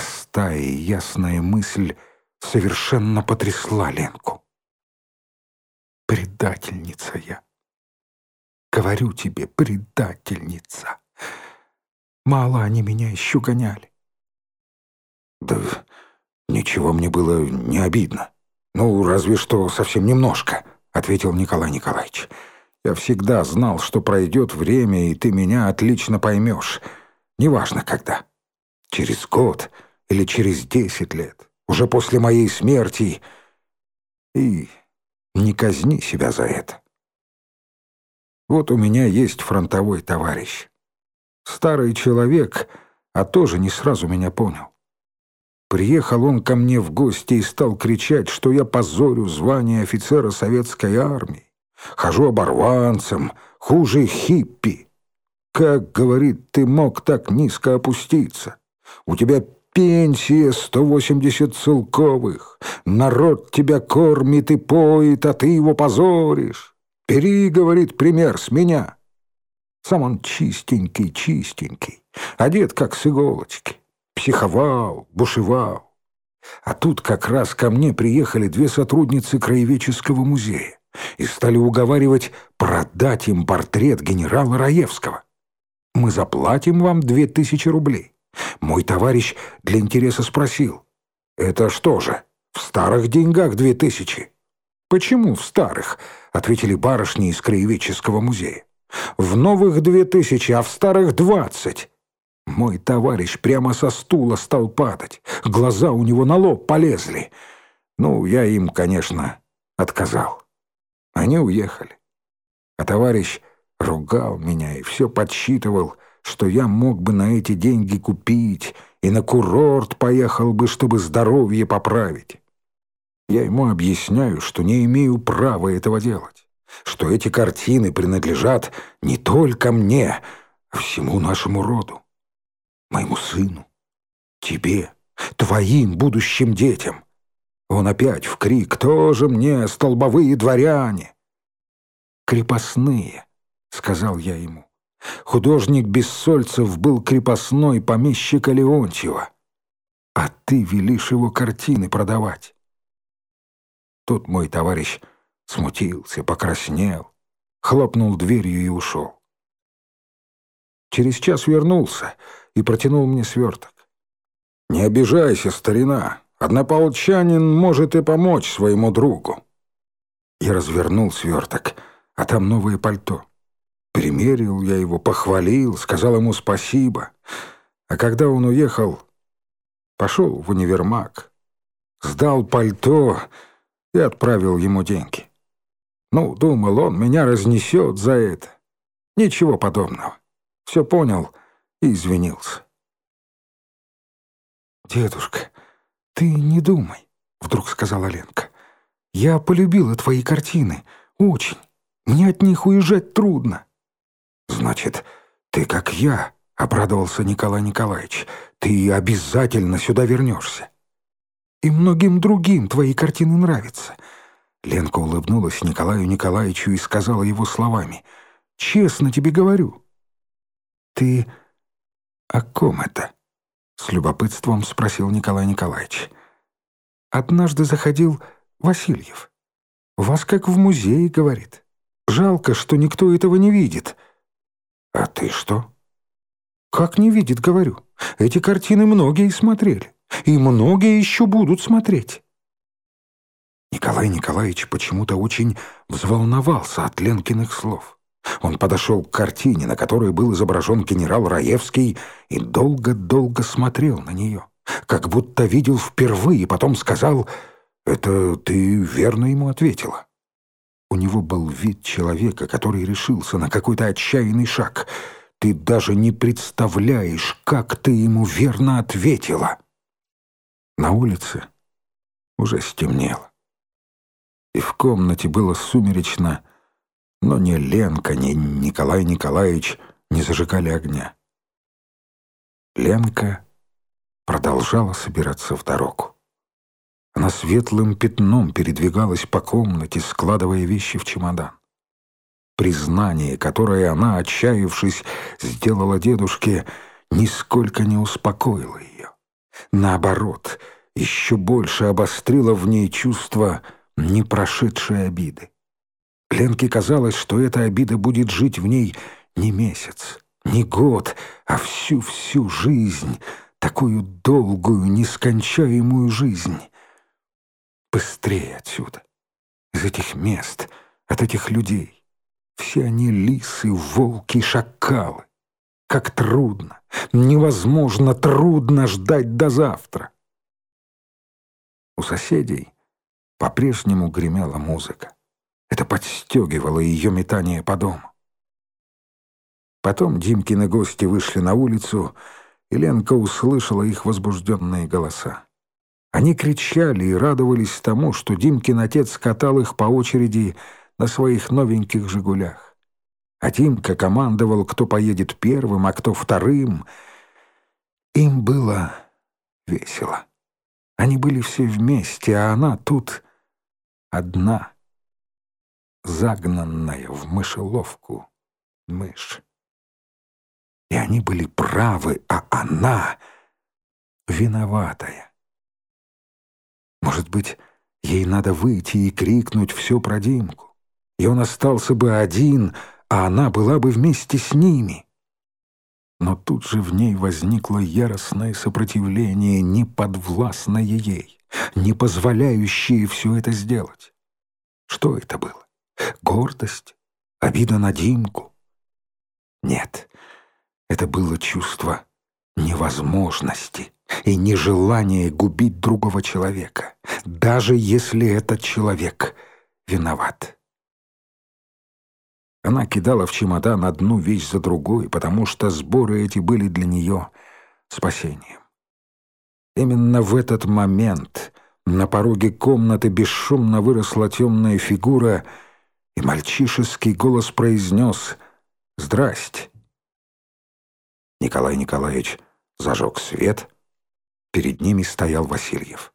простая и ясная мысль совершенно потрясла Ленку. Предательница я. Говорю тебе, предательница. Мало они меня еще гоняли. Да ничего мне было не обидно. Ну, разве что совсем немножко, ответил Николай Николаевич. Я всегда знал, что пройдет время, и ты меня отлично поймешь. Неважно когда. Через год или через 10 лет. Уже после моей смерти. И не казни себя за это. Вот у меня есть фронтовой товарищ. Старый человек, а тоже не сразу меня понял. Приехал он ко мне в гости и стал кричать, что я позорю звание офицера советской армии. Хожу оборванцем, хуже хиппи. Как, говорит, ты мог так низко опуститься? У тебя пенсия 180 целковых. Народ тебя кормит и поет, а ты его позоришь. Бери, говорит, пример с меня. Сам он чистенький, чистенький, одет как с иголочки. Психовал, бушевал. А тут как раз ко мне приехали 2 сотрудницы краеведческого музея и стали уговаривать продать им портрет генерала Раевского. Мы заплатим вам 2000 рублей. Мой товарищ для интереса спросил: «Это что же, в старых деньгах 2000?» «Почему в старых?» — ответили барышни из краеведческого музея. «В новых 2000, а в старых 20». Мой товарищ прямо со стула стал падать. Глаза у него на лоб полезли. Ну, я им, конечно, отказал. Они уехали. А товарищ ругал меня и все подсчитывал, что я мог бы на эти деньги купить и на курорт поехал бы, чтобы здоровье поправить. Я ему объясняю, что не имею права этого делать, что эти картины принадлежат не только мне, а всему нашему роду, моему сыну, тебе, твоим будущим детям. Он опять в крик: «Тоже мне столбовые дворяне!» «Крепостные», — сказал я ему. «Художник Бессольцев был крепостной помещика Леонтьева, а ты велишь его картины продавать». Тут мой товарищ смутился, покраснел, хлопнул дверью и ушел. Через час вернулся и протянул мне сверток. «Не обижайся, старина, однополчанин может и помочь своему другу». Я развернул сверток, а там новое пальто. Примерил я его, похвалил, сказал ему спасибо. А когда он уехал, пошел в универмаг, сдал пальто и отправил ему деньги. Ну, думал, он меня разнесет за это. Ничего подобного. Все понял и извинился. «Дедушка, ты не думай», — вдруг сказала Ленка. «Я полюбила твои картины. Очень. Мне от них уезжать трудно». «Значит, ты как я», — обрадовался Николай Николаевич. «Ты обязательно сюда вернешься». «И многим другим твои картины нравятся». Ленка улыбнулась Николаю Николаевичу и сказала его словами: «Честно тебе говорю». «Ты о ком это?» — с любопытством спросил Николай Николаевич. «Однажды заходил Васильев. Вас как в музее, говорит. Жалко, что никто этого не видит». «А ты что?» «Как не видит, говорю. Эти картины многие смотрели. И многие еще будут смотреть». Николай Николаевич почему-то очень взволновался от Ленкиных слов. Он подошел к картине, на которой был изображен генерал Раевский, и долго-долго смотрел на нее, как будто видел впервые, потом сказал: «Это ты верно ему ответила». У него был вид человека, который решился на какой-то отчаянный шаг. «Ты даже не представляешь, как ты ему верно ответила». На улице уже стемнело, и в комнате было сумеречно, но ни Ленка, ни Николай Николаевич не зажигали огня. Ленка продолжала собираться в дорогу. Она светлым пятном передвигалась по комнате, складывая вещи в чемодан. Признание, которое она, отчаявшись, сделала дедушке, нисколько не успокоило ее. Наоборот, еще больше обострило в ней чувство непрошедшей обиды. Ленке казалось, что эта обида будет жить в ней не месяц, не год, а всю жизнь, такую долгую, нескончаемую жизнь. Быстрее отсюда, из этих мест, от этих людей. Все они лисы, волки, шакалы. Как трудно, невозможно трудно ждать до завтра. У соседей по-прежнему гремела музыка. Это подстегивало ее метание по дому. Потом Димкины гости вышли на улицу, и Ленка услышала их возбужденные голоса. Они кричали и радовались тому, что Димкин отец катал их по очереди на своих новеньких «Жигулях». А Димка командовал, кто поедет первым, а кто вторым. Им было весело. Они были все вместе, а она тут одна, загнанная в мышеловку мышь. И они были правы, а она виноватая. Может быть, ей надо выйти и крикнуть все про Димку, и он остался бы один, а она была бы вместе с ними. Но тут же в ней возникло яростное сопротивление, неподвластное ей, не позволяющее все это сделать. Что это было? Гордость? Обида на Димку? Нет, это было чувство невозможности и нежелание губить другого человека, даже если этот человек виноват. Она кидала в чемодан одну вещь за другой, потому что сборы эти были для нее спасением. Именно в этот момент на пороге комнаты бесшумно выросла темная фигура, и мальчишеский голос произнес «Здрасте». Николай Николаевич зажег свет. Перед ними стоял Васильев.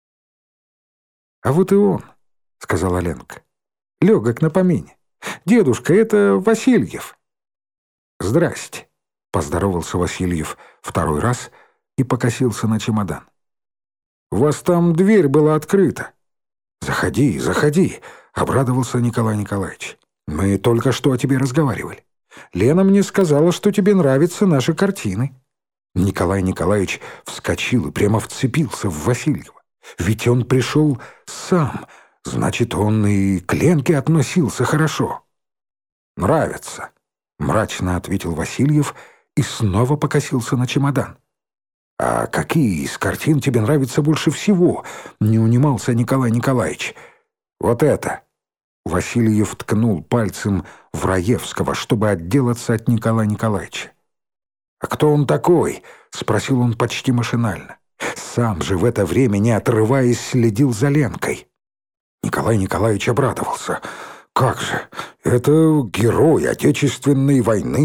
«А вот и он», — сказала Ленка. «Легок на помине. Дедушка, это Васильев». «Здрасте», — поздоровался Васильев второй раз и покосился на чемодан. «У вас там дверь была открыта». «Заходи, заходи», — обрадовался Николай Николаевич. «Мы только что о тебе разговаривали. Лена мне сказала, что тебе нравятся наши картины». Николай Николаевич вскочил и прямо вцепился в Васильева. Ведь он пришел сам, значит, он и к Ленке относился хорошо. «Нравится», — мрачно ответил Васильев и снова покосился на чемодан. «А какие из картин тебе нравятся больше всего?» — не унимался Николай Николаевич. «Вот это!» — Васильев ткнул пальцем в Раевского, чтобы отделаться от Николая Николаевича. «А кто он такой?» — спросил он почти машинально. Сам же в это время, не отрываясь, следил за Ленкой. Николай Николаевич обрадовался. «Как же! Это герой Отечественной войны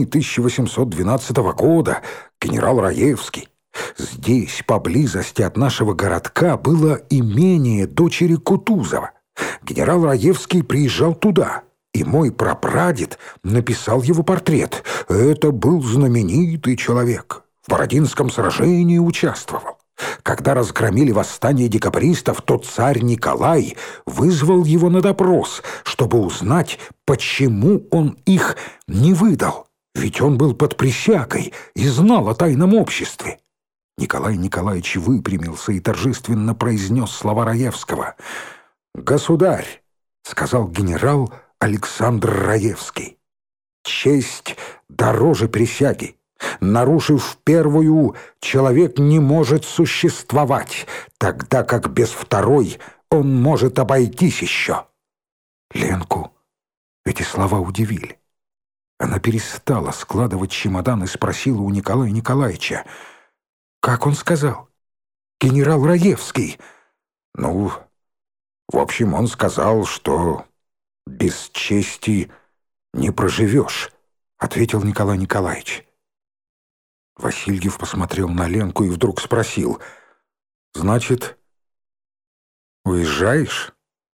1812 года, генерал Раевский. Здесь, поблизости от нашего городка, было имение дочери Кутузова. Генерал Раевский приезжал туда, и мой прапрадед написал его портрет. Это был знаменитый человек. В Бородинском сражении участвовал. Когда разгромили восстание декабристов, то царь Николай вызвал его на допрос, чтобы узнать, почему он их не выдал. Ведь он был под присягой и знал о тайном обществе». Николай Николаевич выпрямился и торжественно произнес слова Раевского. «Государь», — сказал генерал Александр Раевский, — «честь дороже присяги. Нарушив первую, человек не может существовать, тогда как без второй он может обойтись еще». Ленку эти слова удивили. Она перестала складывать чемодан и спросила у Николая Николаевича: «Как он сказал? Генерал Раевский?» «Ну, в общем, он сказал, что без чести не проживешь», — ответил Николай Николаевич. Васильев посмотрел на Ленку и вдруг спросил: «Значит, уезжаешь?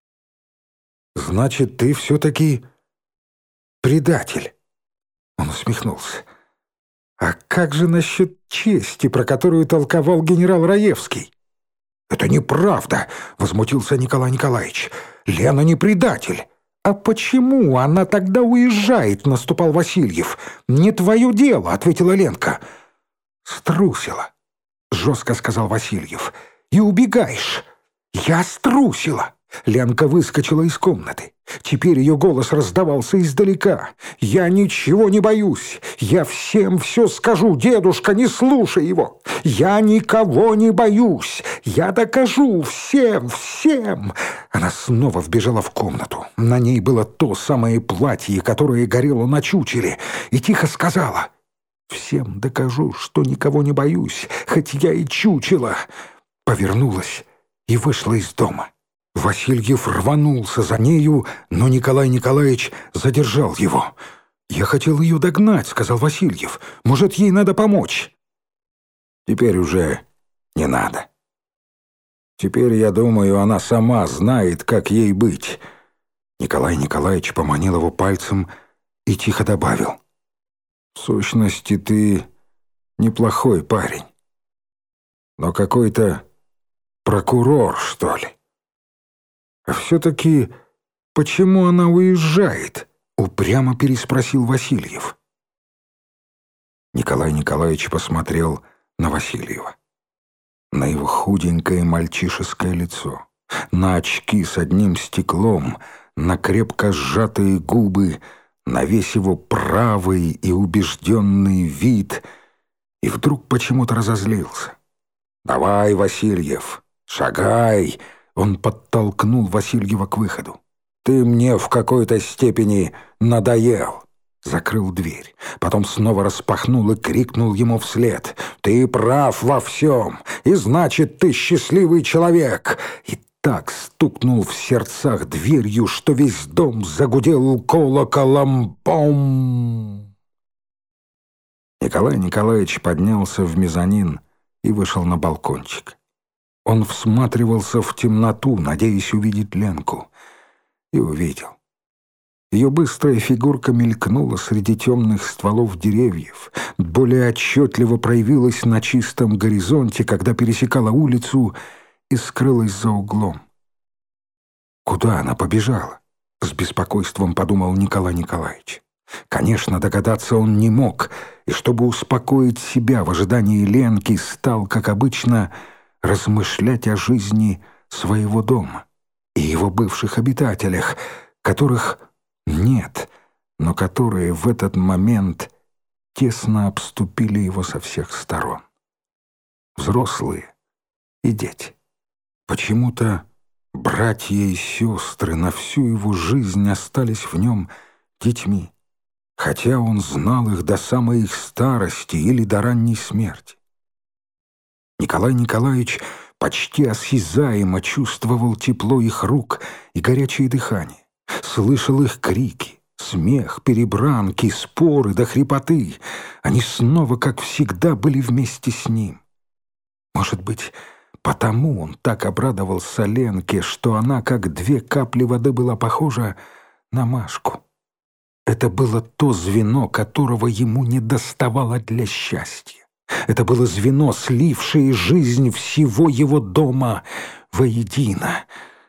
Значит, ты все-таки предатель?» Он усмехнулся. А как же насчет чести, про которую толковал генерал Раевский? «Это неправда», — возмутился Николай Николаевич. «Лена не предатель». «А почему она тогда уезжает?» — наступал Васильев. «Не твое дело», — ответила Ленка. «Струсила», — жестко сказал Васильев. «И убегаешь». «Я струсила». Ленка выскочила из комнаты. Теперь ее голос раздавался издалека. «Я ничего не боюсь. Я всем все скажу. Дедушка, не слушай его. Я никого не боюсь. Я докажу всем». Она снова вбежала в комнату. На ней было то самое платье, которое горело на чучеле, и тихо сказала: «Всем докажу, что никого не боюсь, хоть я и чучело». Повернулась и вышла из дома. Васильев рванулся за нею, но Николай Николаевич задержал его. «Я хотел ее догнать», — сказал Васильев. «Может, ей надо помочь?» «Теперь уже не надо. Теперь, я думаю, она сама знает, как ей быть». Николай Николаевич поманил его пальцем и тихо добавил: «В сущности, ты неплохой парень, но какой-то прокурор, что ли». «А все-таки почему она уезжает?» — упрямо переспросил Васильев. Николай Николаевич посмотрел на Васильева, на его худенькое мальчишеское лицо, на очки с одним стеклом, на крепко сжатые губы, на весь его правый и убежденный вид, и вдруг почему-то разозлился. «Давай, Васильев, шагай!» Он подтолкнул Васильева к выходу. «Ты мне в какой-то степени надоел». Закрыл дверь, потом снова распахнул и крикнул ему вслед: «Ты прав во всем, и значит, ты счастливый человек!» И так стукнул в сердцах дверью, что весь дом загудел колоколом. Бом! Николай Николаевич поднялся в мезонин и вышел на балкончик. Он всматривался в темноту, надеясь увидеть Ленку, и увидел. Ее быстрая фигурка мелькнула среди темных стволов деревьев, более отчетливо проявилась на чистом горизонте, когда пересекала улицу и скрылась за углом. Куда она побежала? С беспокойством подумал Николай Николаевич. Конечно, догадаться он не мог, и чтобы успокоить себя в ожидании Ленки, стал, как обычно, размышлять о жизни своего дома и его бывших обитателях, которых нет, но которые в этот момент тесно обступили его со всех сторон. Взрослые и дети. Почему-то братья и сестры на всю его жизнь остались в нем детьми, хотя он знал их до самой их старости или до ранней смерти. Николай Николаевич почти осязаемо чувствовал тепло их рук и горячее дыхание, слышал их крики, смех, перебранки, споры до хрипоты. Они снова, как всегда, были вместе с ним. Может быть, потому он так обрадовался Ленке, что она, как две капли воды, была похожа на Машку. Это было то звено, которого ему недоставало для счастья. Это было звено, слившее жизнь всего его дома воедино.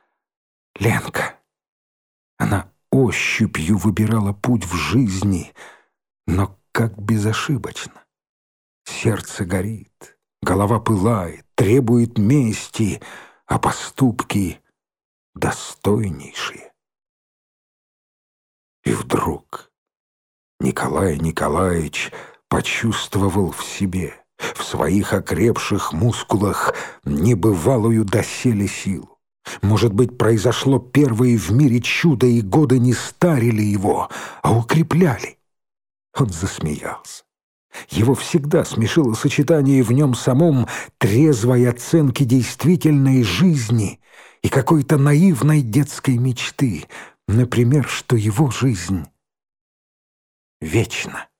Ленка. Она ощупью выбирала путь в жизни, но как безошибочно. Сердце горит, голова пылает, требует мести, а поступки достойнейшие. И вдруг Николай Николаевич почувствовал в себе, в своих окрепших мускулах, небывалую доселе силу. Может быть, произошло первое в мире чудо, и годы не старили его, а укрепляли. Он засмеялся. Его всегда смешило сочетание в нем самом трезвой оценки действительной жизни и какой-то наивной детской мечты, например, что его жизнь вечна.